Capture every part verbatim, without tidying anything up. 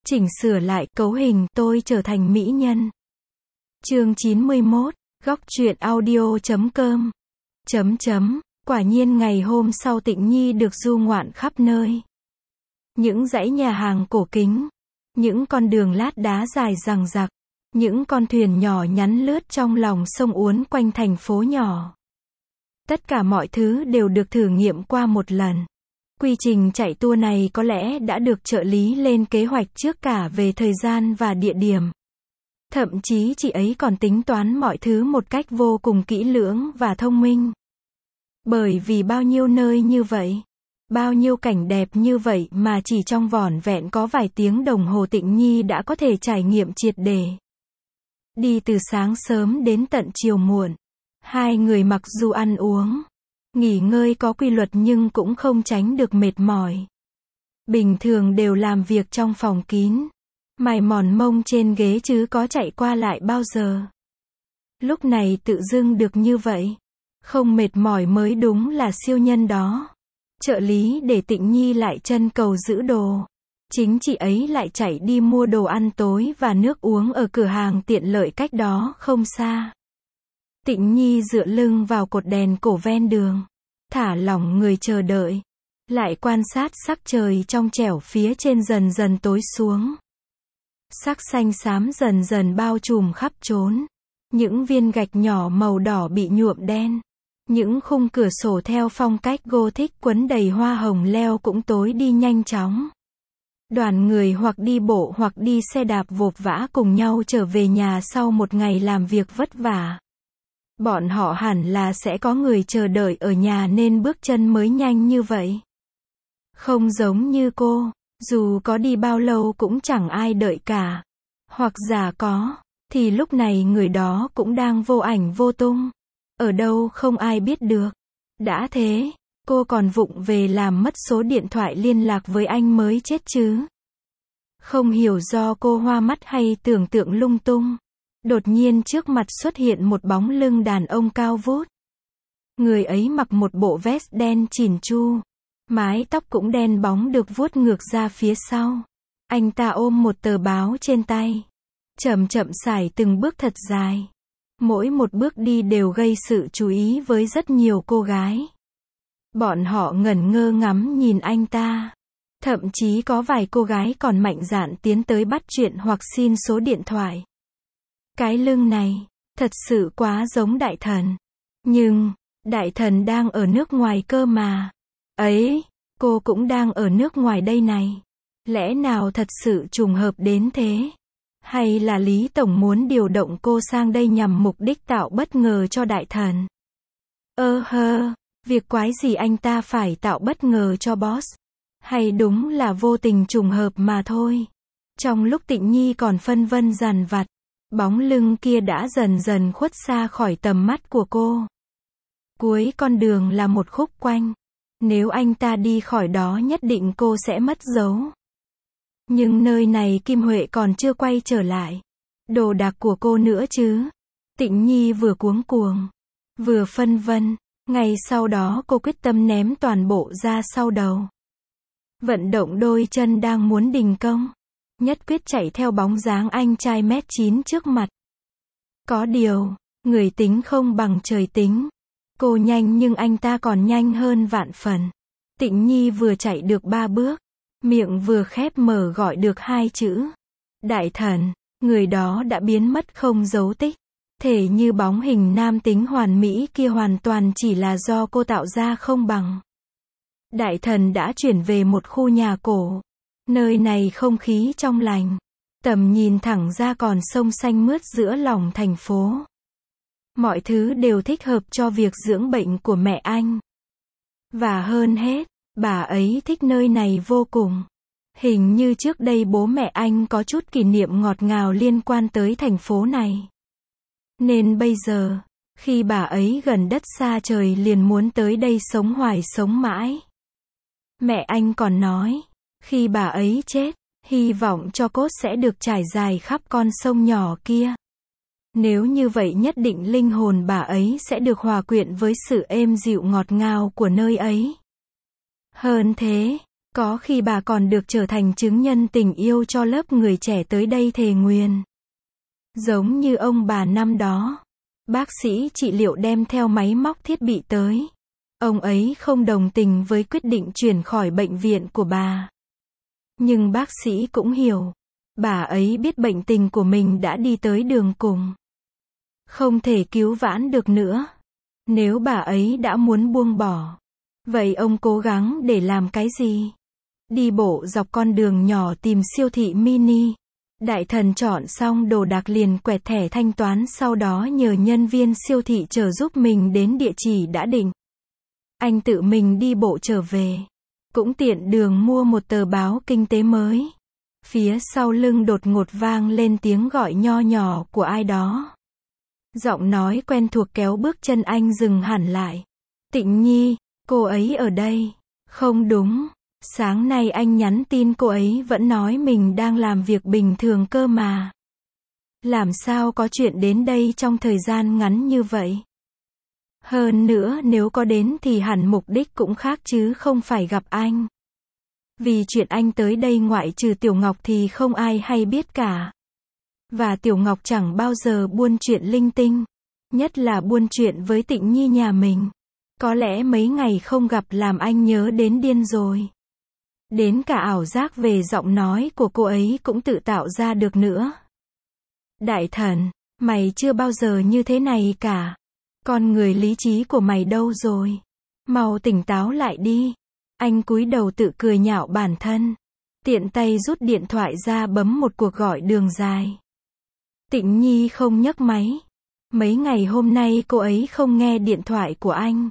chỉnh sửa lại cấu hình tôi trở thành mỹ nhân. Chương chín mươi mốt, góc truyện audio chấm com. Chấm chấm, quả nhiên ngày hôm sau Tịnh Nhi được du ngoạn khắp nơi. Những dãy nhà hàng cổ kính, những con đường lát đá dài dằng dặc, những con thuyền nhỏ nhắn lướt trong lòng sông uốn quanh thành phố nhỏ. Tất cả mọi thứ đều được thử nghiệm qua một lần. Quy trình chạy tour này có lẽ đã được trợ lý lên kế hoạch trước cả về thời gian và địa điểm. Thậm chí chị ấy còn tính toán mọi thứ một cách vô cùng kỹ lưỡng và thông minh. Bởi vì bao nhiêu nơi như vậy, bao nhiêu cảnh đẹp như vậy mà chỉ trong vỏn vẹn có vài tiếng đồng hồ Tịnh Nhi đã có thể trải nghiệm triệt để. Đi từ sáng sớm đến tận chiều muộn. Hai người mặc dù ăn uống, nghỉ ngơi có quy luật nhưng cũng không tránh được mệt mỏi. Bình thường đều làm việc trong phòng kín, mài mòn mông trên ghế chứ có chạy qua lại bao giờ. Lúc này tự dưng được như vậy, không mệt mỏi mới đúng là siêu nhân đó. Trợ lý để Tịnh Nhi lại chân cầu giữ đồ. Chính chị ấy lại chạy đi mua đồ ăn tối và nước uống ở cửa hàng tiện lợi cách đó không xa. Tịnh Nhi dựa lưng vào cột đèn cổ ven đường, thả lỏng người chờ đợi, lại quan sát sắc trời trong trẻo phía trên dần dần tối xuống. Sắc xanh xám dần dần bao trùm khắp chốn. Những viên gạch nhỏ màu đỏ bị nhuộm đen. Những khung cửa sổ theo phong cách Gothic quấn đầy hoa hồng leo cũng tối đi nhanh chóng. Đoàn người hoặc đi bộ hoặc đi xe đạp vội vã cùng nhau trở về nhà sau một ngày làm việc vất vả. Bọn họ hẳn là sẽ có người chờ đợi ở nhà nên bước chân mới nhanh như vậy. Không giống như cô, dù có đi bao lâu cũng chẳng ai đợi cả. Hoặc giả có, thì lúc này người đó cũng đang vô ảnh vô tung. Ở đâu không ai biết được. Đã thế, cô còn vụng về làm mất số điện thoại liên lạc với anh mới chết chứ. Không hiểu do cô hoa mắt hay tưởng tượng lung tung. Đột nhiên trước mặt xuất hiện một bóng lưng đàn ông cao vút. Người ấy mặc một bộ vest đen chỉn chu. Mái tóc cũng đen bóng được vuốt ngược ra phía sau. Anh ta ôm một tờ báo trên tay. Chậm chậm sải từng bước thật dài. Mỗi một bước đi đều gây sự chú ý với rất nhiều cô gái. Bọn họ ngẩn ngơ ngắm nhìn anh ta. Thậm chí có vài cô gái còn mạnh dạn tiến tới bắt chuyện hoặc xin số điện thoại. Cái lưng này, thật sự quá giống đại thần. Nhưng, đại thần đang ở nước ngoài cơ mà. Ấy, cô cũng đang ở nước ngoài đây này. Lẽ nào thật sự trùng hợp đến thế? Hay là Lý Tổng muốn điều động cô sang đây nhằm mục đích tạo bất ngờ cho đại thần? Ơ hơ, việc quái gì anh ta phải tạo bất ngờ cho boss? Hay đúng là vô tình trùng hợp mà thôi? Trong lúc Tịnh Nhi còn phân vân dằn vặt, bóng lưng kia đã dần dần khuất xa khỏi tầm mắt của cô. Cuối con đường là một khúc quanh. Nếu anh ta đi khỏi đó nhất định cô sẽ mất dấu. Nhưng nơi này Kim Huệ còn chưa quay trở lại. Đồ đạc của cô nữa chứ. Tịnh Nhi vừa cuống cuồng, vừa phân vân. Ngay sau đó cô quyết tâm ném toàn bộ ra sau đầu. Vận động đôi chân đang muốn đình công. Nhất quyết chạy theo bóng dáng anh trai mét chín trước mặt. Có điều, người tính không bằng trời tính. Cô nhanh nhưng anh ta còn nhanh hơn vạn phần. Tịnh Nhi vừa chạy được ba bước, miệng vừa khép mở gọi được hai chữ. Đại thần, người đó đã biến mất không dấu tích. Thể như bóng hình nam tính hoàn mỹ kia hoàn toàn chỉ là do cô tạo ra không bằng. Đại thần đã chuyển về một khu nhà cổ. Nơi này không khí trong lành. Tầm nhìn thẳng ra còn sông xanh mướt giữa lòng thành phố. Mọi thứ đều thích hợp cho việc dưỡng bệnh của mẹ anh. Và hơn hết, bà ấy thích nơi này vô cùng. Hình như trước đây bố mẹ anh có chút kỷ niệm ngọt ngào liên quan tới thành phố này. Nên bây giờ, khi bà ấy gần đất xa trời liền muốn tới đây sống hoài sống mãi. Mẹ anh còn nói, khi bà ấy chết, hy vọng cho cốt sẽ được trải dài khắp con sông nhỏ kia. Nếu như vậy nhất định linh hồn bà ấy sẽ được hòa quyện với sự êm dịu ngọt ngào của nơi ấy. Hơn thế, Có khi bà còn được trở thành chứng nhân tình yêu cho lớp người trẻ tới đây thề nguyền. Giống như ông bà năm đó. Bác sĩ trị liệu đem theo máy móc thiết bị tới. Ông ấy không đồng tình với quyết định chuyển khỏi bệnh viện của bà. Nhưng bác sĩ cũng hiểu. Bà ấy biết bệnh tình của mình đã đi tới đường cùng. Không thể cứu vãn được nữa. Nếu bà ấy đã muốn buông bỏ. Vậy ông cố gắng để làm cái gì? Đi bộ dọc con đường nhỏ tìm siêu thị mini. Đại thần chọn xong đồ đạc liền quẹt thẻ thanh toán, sau đó nhờ nhân viên siêu thị chở giúp mình đến địa chỉ đã định. Anh tự mình đi bộ trở về. Cũng tiện đường mua một tờ báo kinh tế mới. Phía sau lưng đột ngột vang lên tiếng gọi nho nhỏ của ai đó. Giọng nói quen thuộc kéo bước chân anh dừng hẳn lại. Tịnh Nhi, cô ấy ở đây. Không đúng. Sáng nay anh nhắn tin cô ấy vẫn nói mình đang làm việc bình thường cơ mà. Làm sao có chuyện đến đây trong thời gian ngắn như vậy? Hơn nữa nếu có đến thì hẳn mục đích cũng khác chứ không phải gặp anh. Vì chuyện anh tới đây ngoại trừ Tiểu Ngọc thì không ai hay biết cả. Và Tiểu Ngọc chẳng bao giờ buôn chuyện linh tinh. Nhất là buôn chuyện với Tịnh Nhi nhà mình. Có lẽ mấy ngày không gặp làm anh nhớ đến điên rồi. Đến cả ảo giác về giọng nói của cô ấy cũng tự tạo ra được nữa. Đại thần, mày chưa bao giờ như thế này cả. Con người lý trí của mày đâu rồi? Mau tỉnh táo lại đi. Anh cúi đầu tự cười nhạo bản thân. Tiện tay rút điện thoại ra bấm một cuộc gọi đường dài. Tịnh Nhi không nhấc máy. Mấy ngày hôm nay cô ấy không nghe điện thoại của anh.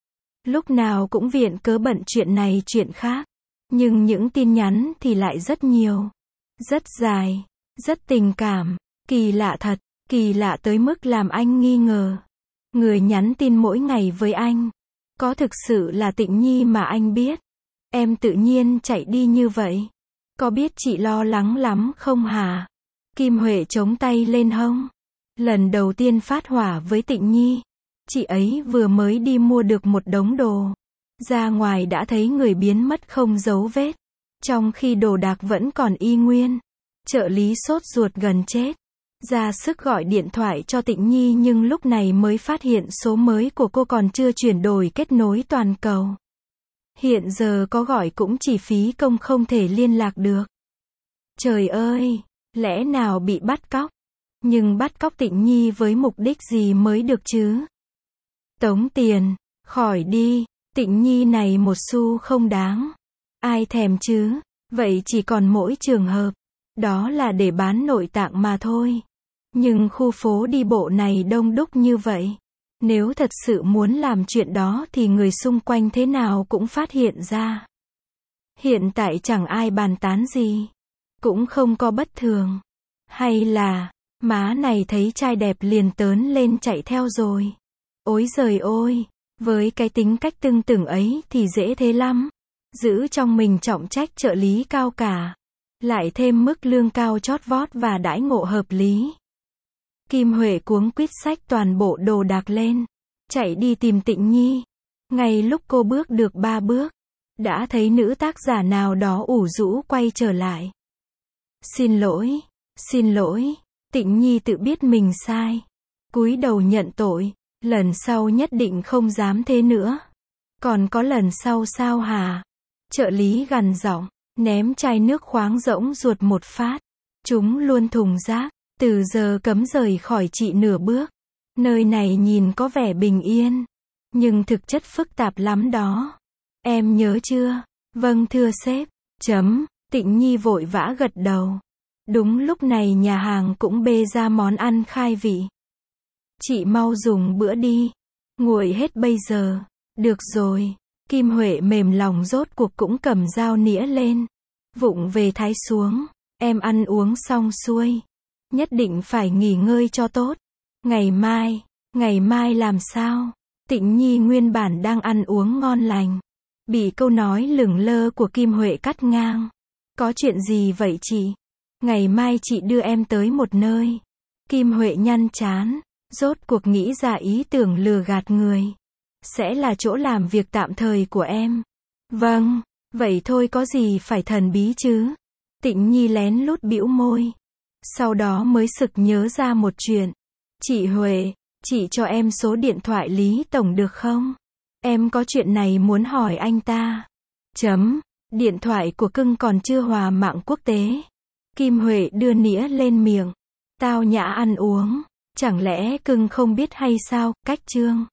Lúc nào cũng viện cớ bận chuyện này chuyện khác. Nhưng những tin nhắn thì lại rất nhiều. Rất dài. Rất tình cảm. Kỳ lạ thật. Kỳ lạ tới mức làm anh nghi ngờ. Người nhắn tin mỗi ngày với anh. Có thực sự là Tịnh Nhi mà anh biết? Em tự nhiên chạy đi như vậy. Có biết chị lo lắng lắm không hả? Kim Huệ chống tay lên hông. Lần đầu tiên phát hỏa với Tịnh Nhi. Chị ấy vừa mới đi mua được một đống đồ. Ra ngoài đã thấy người biến mất không dấu vết. Trong khi đồ đạc vẫn còn y nguyên. Trợ lý sốt ruột gần chết. Ra sức gọi điện thoại cho Tịnh Nhi nhưng lúc này mới phát hiện số mới của cô còn chưa chuyển đổi kết nối toàn cầu. Hiện giờ có gọi cũng chỉ phí công không thể liên lạc được. Trời ơi, lẽ nào bị bắt cóc? Nhưng bắt cóc Tịnh Nhi với mục đích gì mới được chứ? Tống tiền, khỏi đi, Tịnh Nhi này một xu không đáng. Ai thèm chứ? Vậy chỉ còn mỗi trường hợp. Đó là để bán nội tạng mà thôi. Nhưng khu phố đi bộ này đông đúc như vậy. Nếu thật sự muốn làm chuyện đó thì người xung quanh thế nào cũng phát hiện ra. Hiện tại chẳng ai bàn tán gì. Cũng không có bất thường. Hay là, má này thấy trai đẹp liền tớn lên chạy theo rồi. Ối giời ôi, với cái tính cách tưng tửng ấy thì dễ thế lắm. Giữ trong mình trọng trách trợ lý cao cả. Lại thêm mức lương cao chót vót và đãi ngộ hợp lý. Kim Huệ cuống quýt xách toàn bộ đồ đạc lên. Chạy đi tìm Tịnh Nhi. Ngay lúc cô bước được ba bước. Đã thấy nữ tác giả nào đó ủ rũ quay trở lại. Xin lỗi, xin lỗi. Tịnh Nhi tự biết mình sai. Cúi đầu nhận tội. Lần sau nhất định không dám thế nữa. Còn có lần sau sao hả? Trợ lý gằn giọng. Ném chai nước khoáng rỗng ruột một phát. Chúng luôn thùng rác. Từ giờ cấm rời khỏi chị nửa bước. Nơi này nhìn có vẻ bình yên. Nhưng thực chất phức tạp lắm đó. Em nhớ chưa? Vâng thưa sếp. Chấm. Tịnh Nhi vội vã gật đầu. Đúng lúc này nhà hàng cũng bê ra món ăn khai vị. Chị mau dùng bữa đi. Nguội hết bây giờ. Được rồi. Kim Huệ mềm lòng rốt cuộc cũng cầm dao nĩa lên. Vụng về thái xuống. Em ăn uống xong xuôi. Nhất định phải nghỉ ngơi cho tốt. Ngày mai, ngày mai làm sao? Tịnh Nhi nguyên bản đang ăn uống ngon lành. Bị câu nói lửng lơ của Kim Huệ cắt ngang. Có chuyện gì vậy chị? Ngày mai chị đưa em tới một nơi. Kim Huệ nhăn trán. Rốt cuộc nghĩ ra ý tưởng lừa gạt người. Sẽ là chỗ làm việc tạm thời của em. Vâng, Vậy thôi có gì phải thần bí chứ? Tịnh Nhi lén lút bĩu môi. Sau đó mới sực nhớ ra một chuyện. Chị Huệ, chị cho em số điện thoại Lý Tổng được không? Em có chuyện này muốn hỏi anh ta. Chấm. Điện thoại của cưng còn chưa hòa mạng quốc tế. Kim Huệ đưa nĩa lên miệng. Tao nhã ăn uống. Chẳng lẽ cưng không biết hay sao, cách chương.